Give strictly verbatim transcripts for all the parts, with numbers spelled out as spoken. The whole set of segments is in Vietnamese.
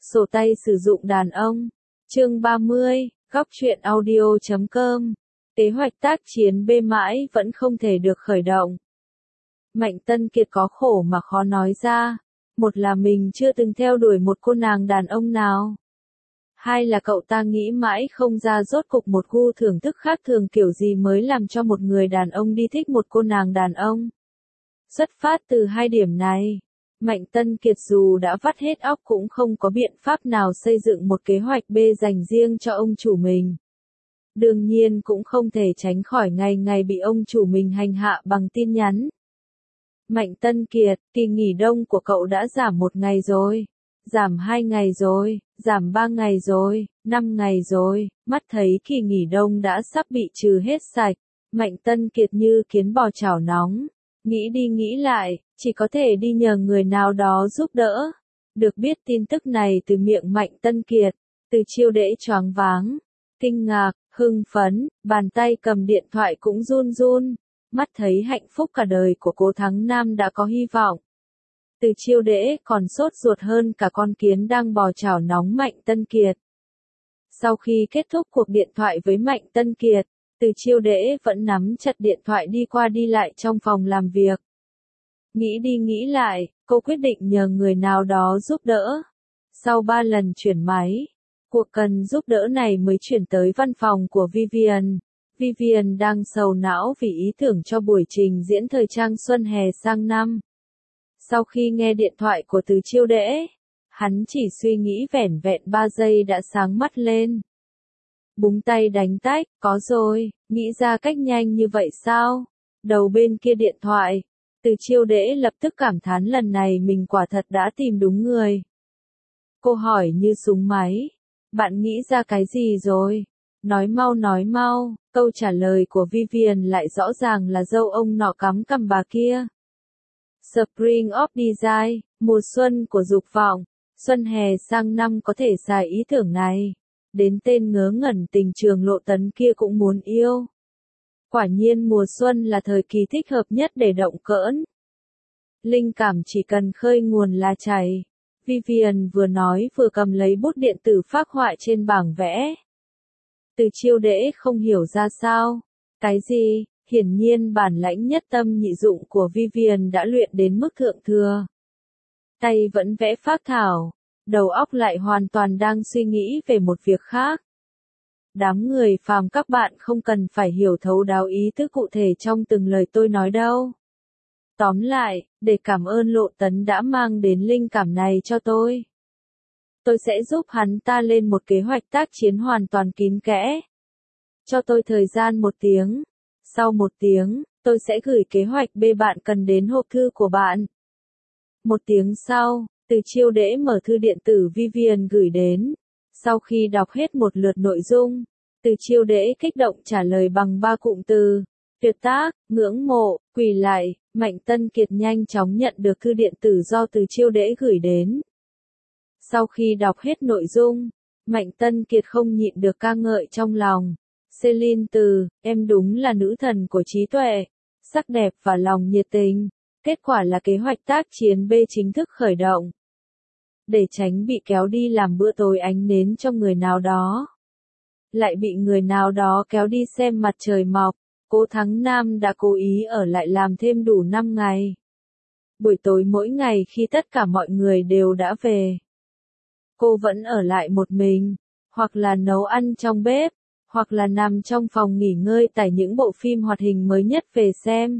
Sổ tay sử dụng đàn ông. Chương ba mươi, góc truyện audio chấm com. Kế hoạch tác chiến B mãi vẫn không thể được khởi động. Mạnh Tân Kiệt có khổ mà khó nói ra. Một là mình chưa từng theo đuổi một cô nàng đàn ông nào. Hai là cậu ta nghĩ mãi không ra rốt cục một gu thưởng thức khác thường kiểu gì mới làm cho một người đàn ông đi thích một cô nàng đàn ông. Xuất phát từ hai điểm này, Mạnh Tân Kiệt dù đã vắt hết óc cũng không có biện pháp nào xây dựng một kế hoạch B dành riêng cho ông chủ mình. Đương nhiên cũng không thể tránh khỏi ngày ngày bị ông chủ mình hành hạ bằng tin nhắn. Mạnh Tân Kiệt, kỳ nghỉ đông của cậu đã giảm một ngày rồi, giảm hai ngày rồi, giảm ba ngày rồi, năm ngày rồi, mắt thấy kỳ nghỉ đông đã sắp bị trừ hết sạch. Mạnh Tân Kiệt như kiến bò chảo nóng, nghĩ đi nghĩ lại, chỉ có thể đi nhờ người nào đó giúp đỡ. Được biết tin tức này từ miệng Mạnh Tân Kiệt, Từ Chiêu Đễ choáng váng, kinh ngạc, hưng phấn, bàn tay cầm điện thoại cũng run run, mắt thấy hạnh phúc cả đời của Cố Thắng Nam đã có hy vọng. Từ Chiêu Đễ còn sốt ruột hơn cả con kiến đang bò chảo nóng Mạnh Tân Kiệt. Sau khi kết thúc cuộc điện thoại với Mạnh Tân Kiệt, Từ Chiêu Đễ vẫn nắm chặt điện thoại đi qua đi lại trong phòng làm việc. Nghĩ đi nghĩ lại, cô quyết định nhờ người nào đó giúp đỡ. Sau ba lần chuyển máy, cuộc cần giúp đỡ này mới chuyển tới văn phòng của Vivian. Vivian đang sầu não vì ý tưởng cho buổi trình diễn thời trang xuân hè sang năm. Sau khi nghe điện thoại của Từ Chiêu Đễ, hắn chỉ suy nghĩ vẻn vẹn ba giây đã sáng mắt lên. Búng tay đánh tách, có rồi, nghĩ ra cách nhanh như vậy sao? Đầu bên kia điện thoại, Từ Chiêu Đễ lập tức cảm thán lần này mình quả thật đã tìm đúng người. Cô hỏi như súng máy, bạn nghĩ ra cái gì rồi? Nói mau nói mau, câu trả lời của Vivian lại rõ ràng là dâu ông nọ cắm cằm bà kia. Spring of Desire, mùa xuân của dục vọng, xuân hè sang năm có thể xài ý tưởng này. Đến tên ngớ ngẩn tình trường Lộ Tấn kia cũng muốn yêu. Quả nhiên mùa xuân là thời kỳ thích hợp nhất để động cỡn. Linh cảm chỉ cần khơi nguồn là chảy. Vivian vừa nói vừa cầm lấy bút điện tử phác họa trên bảng vẽ. Từ Chiêu Đễ không hiểu ra sao. Cái gì? Hiển nhiên bản lãnh nhất tâm nhị dụng của Vivian đã luyện đến mức thượng thừa. Tay vẫn vẽ phác thảo, đầu óc lại hoàn toàn đang suy nghĩ về một việc khác. Đám người phàm các bạn không cần phải hiểu thấu đáo ý tứ cụ thể trong từng lời tôi nói đâu. Tóm lại, để cảm ơn Lộ Tấn đã mang đến linh cảm này cho tôi. Tôi sẽ giúp hắn ta lên một kế hoạch tác chiến hoàn toàn kín kẽ. Cho tôi thời gian một tiếng. Sau một tiếng, tôi sẽ gửi kế hoạch B bạn cần đến hộp thư của bạn. Một tiếng sau, Từ Chiêu Đễ mở thư điện tử Vivian gửi đến. Sau khi đọc hết một lượt nội dung, Từ Chiêu Đễ kích động trả lời bằng ba cụm từ. Tuyệt tác, ngưỡng mộ, quỳ lại. Mạnh Tân Kiệt nhanh chóng nhận được thư điện tử do Từ Chiêu Đễ gửi đến. Sau khi đọc hết nội dung, Mạnh Tân Kiệt không nhịn được ca ngợi trong lòng. Celine Từ, em đúng là nữ thần của trí tuệ, sắc đẹp và lòng nhiệt tình. Kết quả là kế hoạch tác chiến B chính thức khởi động. Để tránh bị kéo đi làm bữa tối ánh nến cho người nào đó, lại bị người nào đó kéo đi xem mặt trời mọc, Cố Thắng Nam đã cố ý ở lại làm thêm đủ năm ngày. Buổi tối mỗi ngày khi tất cả mọi người đều đã về, cô vẫn ở lại một mình, hoặc là nấu ăn trong bếp, hoặc là nằm trong phòng nghỉ ngơi tải những bộ phim hoạt hình mới nhất về xem.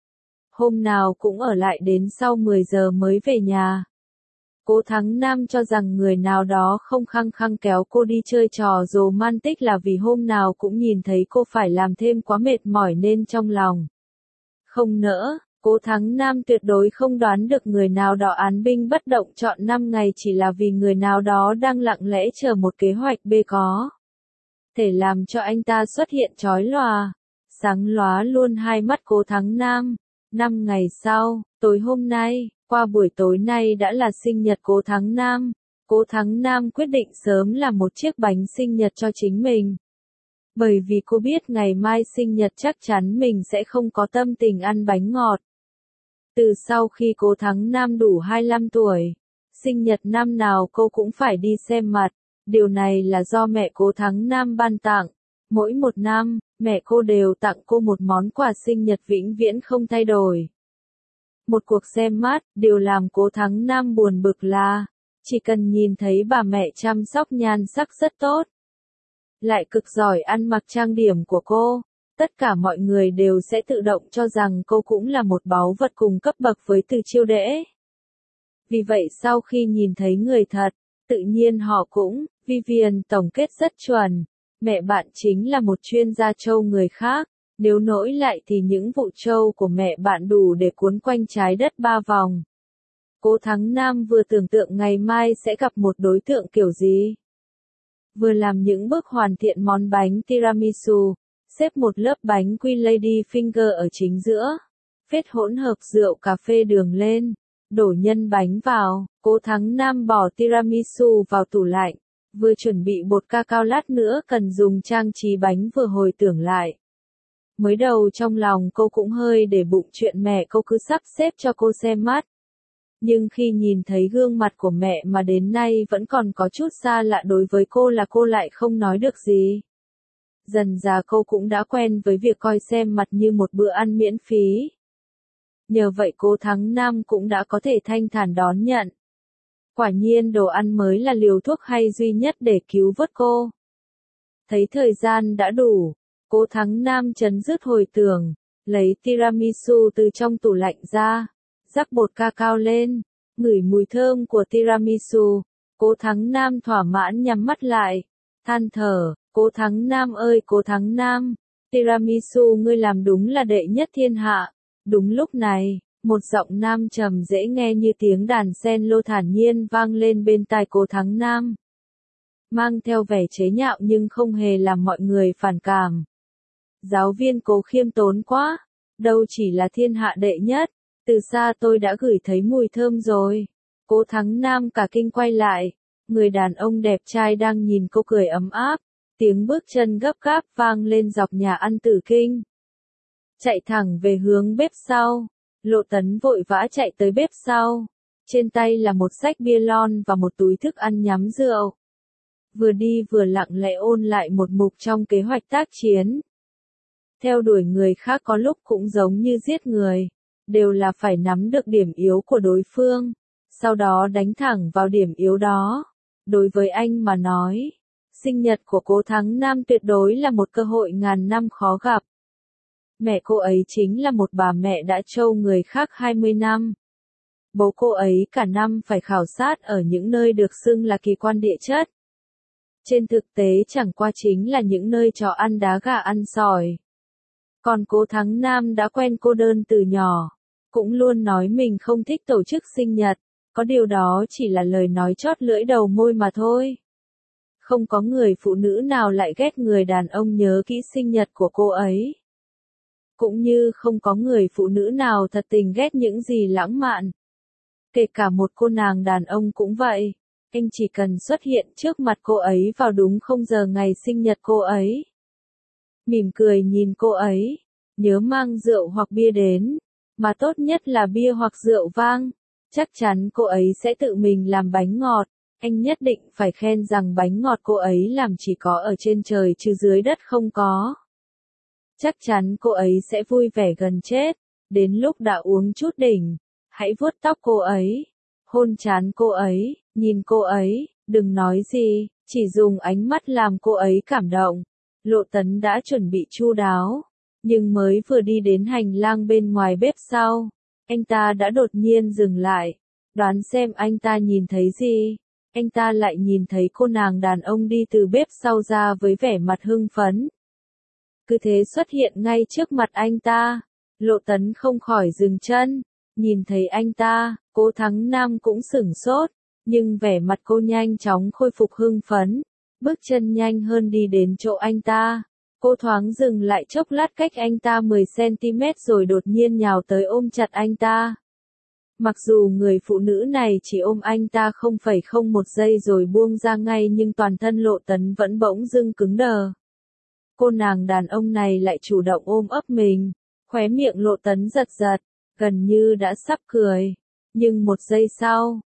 Hôm nào cũng ở lại đến sau mười giờ mới về nhà. Cố Thắng Nam cho rằng người nào đó không khăng khăng kéo cô đi chơi trò romantic là vì hôm nào cũng nhìn thấy cô phải làm thêm quá mệt mỏi nên trong lòng không nỡ. Cố Thắng Nam tuyệt đối không đoán được người nào đó án binh bất động chọn năm ngày chỉ là vì người nào đó đang lặng lẽ chờ một kế hoạch B có thể làm cho anh ta xuất hiện chói lòa, sáng lóa luôn hai mắt Cố Thắng Nam. Năm ngày sau, tối hôm nay, qua buổi tối nay đã là sinh nhật Cố Thắng Nam. Cố Thắng Nam quyết định sớm làm một chiếc bánh sinh nhật cho chính mình. Bởi vì cô biết ngày mai sinh nhật chắc chắn mình sẽ không có tâm tình ăn bánh ngọt. Từ sau khi Cố Thắng Nam đủ hai mươi lăm tuổi, Sinh nhật năm nào cô cũng phải đi xem mặt, điều này là do mẹ Cố Thắng Nam ban tặng. Mỗi một năm, mẹ cô đều tặng cô một món quà sinh nhật vĩnh viễn không thay đổi. Một cuộc xem mắt, điều làm Cố Thắng Nam buồn bực là, chỉ cần nhìn thấy bà mẹ chăm sóc nhan sắc rất tốt, lại cực giỏi ăn mặc trang điểm của cô, tất cả mọi người đều sẽ tự động cho rằng cô cũng là một báu vật cùng cấp bậc với Từ Chiêu Đễ. Vì vậy sau khi nhìn thấy người thật, tự nhiên họ cũng, Vivian tổng kết rất chuẩn, mẹ bạn chính là một chuyên gia trâu người khác, nếu nối lại thì những vụ trâu của mẹ bạn đủ để cuốn quanh trái đất ba vòng. Cố Thắng Nam vừa tưởng tượng ngày mai sẽ gặp một đối tượng kiểu gì. Vừa làm những bước hoàn thiện món bánh tiramisu, xếp một lớp bánh quy Lady Finger ở chính giữa, phết hỗn hợp rượu cà phê đường lên, đổ nhân bánh vào, Cố Thắng Nam bỏ tiramisu vào tủ lạnh, vừa chuẩn bị bột cacao lát nữa cần dùng trang trí bánh vừa hồi tưởng lại. Mới đầu trong lòng cô cũng hơi để bụng chuyện mẹ cô cứ sắp xếp cho cô xem mắt. Nhưng khi nhìn thấy gương mặt của mẹ mà đến nay vẫn còn có chút xa lạ đối với cô là cô lại không nói được gì. Dần dà cô cũng đã quen với việc coi xem mặt như một bữa ăn miễn phí. Nhờ vậy Cố Thắng Nam cũng đã có thể thanh thản đón nhận. Quả nhiên đồ ăn mới là liều thuốc hay duy nhất để cứu vớt cô. Thấy thời gian đã đủ, Cố Thắng Nam chấm dứt hồi tưởng, lấy tiramisu từ trong tủ lạnh ra, rắc bột cacao lên, ngửi mùi thơm của tiramisu, Cố Thắng Nam thỏa mãn nhắm mắt lại, than thở, Cố Thắng Nam ơi Cố Thắng Nam, tiramisu ngươi làm đúng là đệ nhất thiên hạ. Đúng lúc này, một giọng nam trầm dễ nghe như tiếng đàn sen lô thản nhiên vang lên bên tai Cố Thắng Nam. Mang theo vẻ chế nhạo nhưng không hề làm mọi người phản cảm. Giáo viên Cố khiêm tốn quá, đâu chỉ là thiên hạ đệ nhất, từ xa tôi đã gửi thấy mùi thơm rồi. Cố Thắng Nam cả kinh quay lại, người đàn ông đẹp trai đang nhìn cô cười ấm áp, tiếng bước chân gấp gáp vang lên dọc nhà ăn Tử Kinh. Chạy thẳng về hướng bếp sau, Lộ Tấn vội vã chạy tới bếp sau, trên tay là một xách bia lon và một túi thức ăn nhắm rượu. Vừa đi vừa lặng lẽ ôn lại một mục trong kế hoạch tác chiến. Theo đuổi người khác có lúc cũng giống như giết người, đều là phải nắm được điểm yếu của đối phương, sau đó đánh thẳng vào điểm yếu đó. Đối với anh mà nói, sinh nhật của Cố Thắng Nam tuyệt đối là một cơ hội ngàn năm khó gặp. Mẹ cô ấy chính là một bà mẹ đã trâu người khác hai mươi năm. Bố cô ấy cả năm phải khảo sát ở những nơi được xưng là kỳ quan địa chất. Trên thực tế chẳng qua chính là những nơi chó ăn đá gà ăn sỏi. Còn Cố Thắng Nam đã quen cô đơn từ nhỏ, cũng luôn nói mình không thích tổ chức sinh nhật, có điều đó chỉ là lời nói chót lưỡi đầu môi mà thôi. Không có người phụ nữ nào lại ghét người đàn ông nhớ kỹ sinh nhật của cô ấy. Cũng như không có người phụ nữ nào thật tình ghét những gì lãng mạn. Kể cả một cô nàng đàn ông cũng vậy, anh chỉ cần xuất hiện trước mặt cô ấy vào đúng không giờ ngày sinh nhật cô ấy. Mỉm cười nhìn cô ấy, nhớ mang rượu hoặc bia đến, mà tốt nhất là bia hoặc rượu vang, chắc chắn cô ấy sẽ tự mình làm bánh ngọt, anh nhất định phải khen rằng bánh ngọt cô ấy làm chỉ có ở trên trời chứ dưới đất không có. Chắc chắn cô ấy sẽ vui vẻ gần chết, đến lúc đã uống chút đỉnh, hãy vuốt tóc cô ấy, hôn trán cô ấy, nhìn cô ấy, đừng nói gì, chỉ dùng ánh mắt làm cô ấy cảm động. Lộ Tấn đã chuẩn bị chu đáo, nhưng mới vừa đi đến hành lang bên ngoài bếp sau, anh ta đã đột nhiên dừng lại, đoán xem anh ta nhìn thấy gì. Anh ta lại nhìn thấy cô nàng đàn ông đi từ bếp sau ra với vẻ mặt hưng phấn. Cứ thế xuất hiện ngay trước mặt anh ta, Lộ Tấn không khỏi dừng chân, nhìn thấy anh ta, Cố Thắng Nam cũng sửng sốt, nhưng vẻ mặt cô nhanh chóng khôi phục hưng phấn, bước chân nhanh hơn đi đến chỗ anh ta. Cô thoáng dừng lại chốc lát cách anh ta mười xăng ti mét rồi đột nhiên nhào tới ôm chặt anh ta. Mặc dù người phụ nữ này chỉ ôm anh ta không phẩy không một giây rồi buông ra ngay nhưng toàn thân Lộ Tấn vẫn bỗng dưng cứng đờ. Cô nàng đàn ông này lại chủ động ôm ấp mình, khóe miệng Lộ Tấn giật giật, gần như đã sắp cười. Nhưng một giây sau,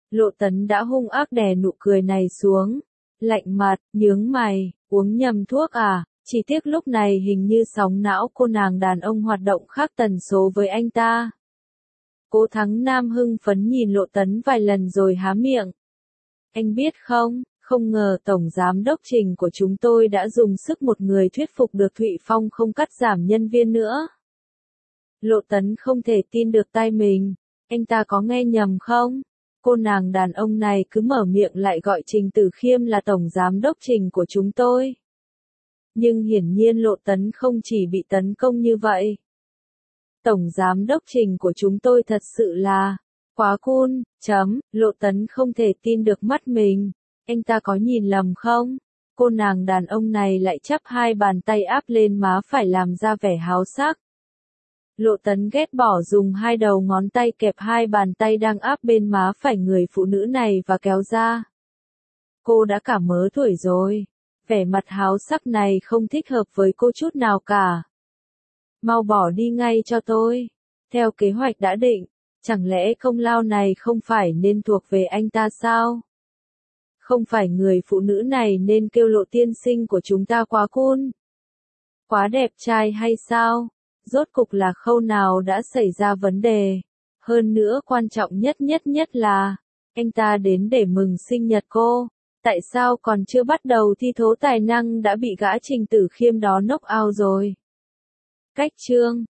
Lộ Tấn đã hung ác đè nụ cười này xuống. Lạnh mặt, nhướng mày, uống nhầm thuốc à? Chỉ tiếc lúc này hình như sóng não cô nàng đàn ông hoạt động khác tần số với anh ta. Cố Thắng Nam hưng phấn nhìn Lộ Tấn vài lần rồi há miệng. Anh biết không, không ngờ Tổng Giám đốc Trình của chúng tôi đã dùng sức một người thuyết phục được Thụy Phong không cắt giảm nhân viên nữa. Lộ Tấn không thể tin được tai mình. Anh ta có nghe nhầm không? Cô nàng đàn ông này cứ mở miệng lại gọi Trình Tử Khiêm là Tổng Giám đốc Trình của chúng tôi. Nhưng hiển nhiên Lộ Tấn không chỉ bị tấn công như vậy. Tổng Giám đốc Trình của chúng tôi thật sự là quá cool, chấm, Lộ Tấn không thể tin được mắt mình. Anh ta có nhìn lầm không? Cô nàng đàn ông này lại chắp hai bàn tay áp lên má phải làm ra vẻ háo sắc. Lộ Tấn ghét bỏ dùng hai đầu ngón tay kẹp hai bàn tay đang áp bên má phải người phụ nữ này và kéo ra. Cô đã cả mớ tuổi rồi. Vẻ mặt háo sắc này không thích hợp với cô chút nào cả. Mau bỏ đi ngay cho tôi. Theo kế hoạch đã định, chẳng lẽ công lao này không phải nên thuộc về anh ta sao? Không phải người phụ nữ này nên kêu Lộ tiên sinh của chúng ta quá cool, quá đẹp trai hay sao? Rốt cục là khâu nào đã xảy ra vấn đề? Hơn nữa quan trọng nhất nhất nhất là, anh ta đến để mừng sinh nhật cô. Tại sao còn chưa bắt đầu thi thố tài năng đã bị gã Trình Tử Khiêm đó knock out rồi? Cách chương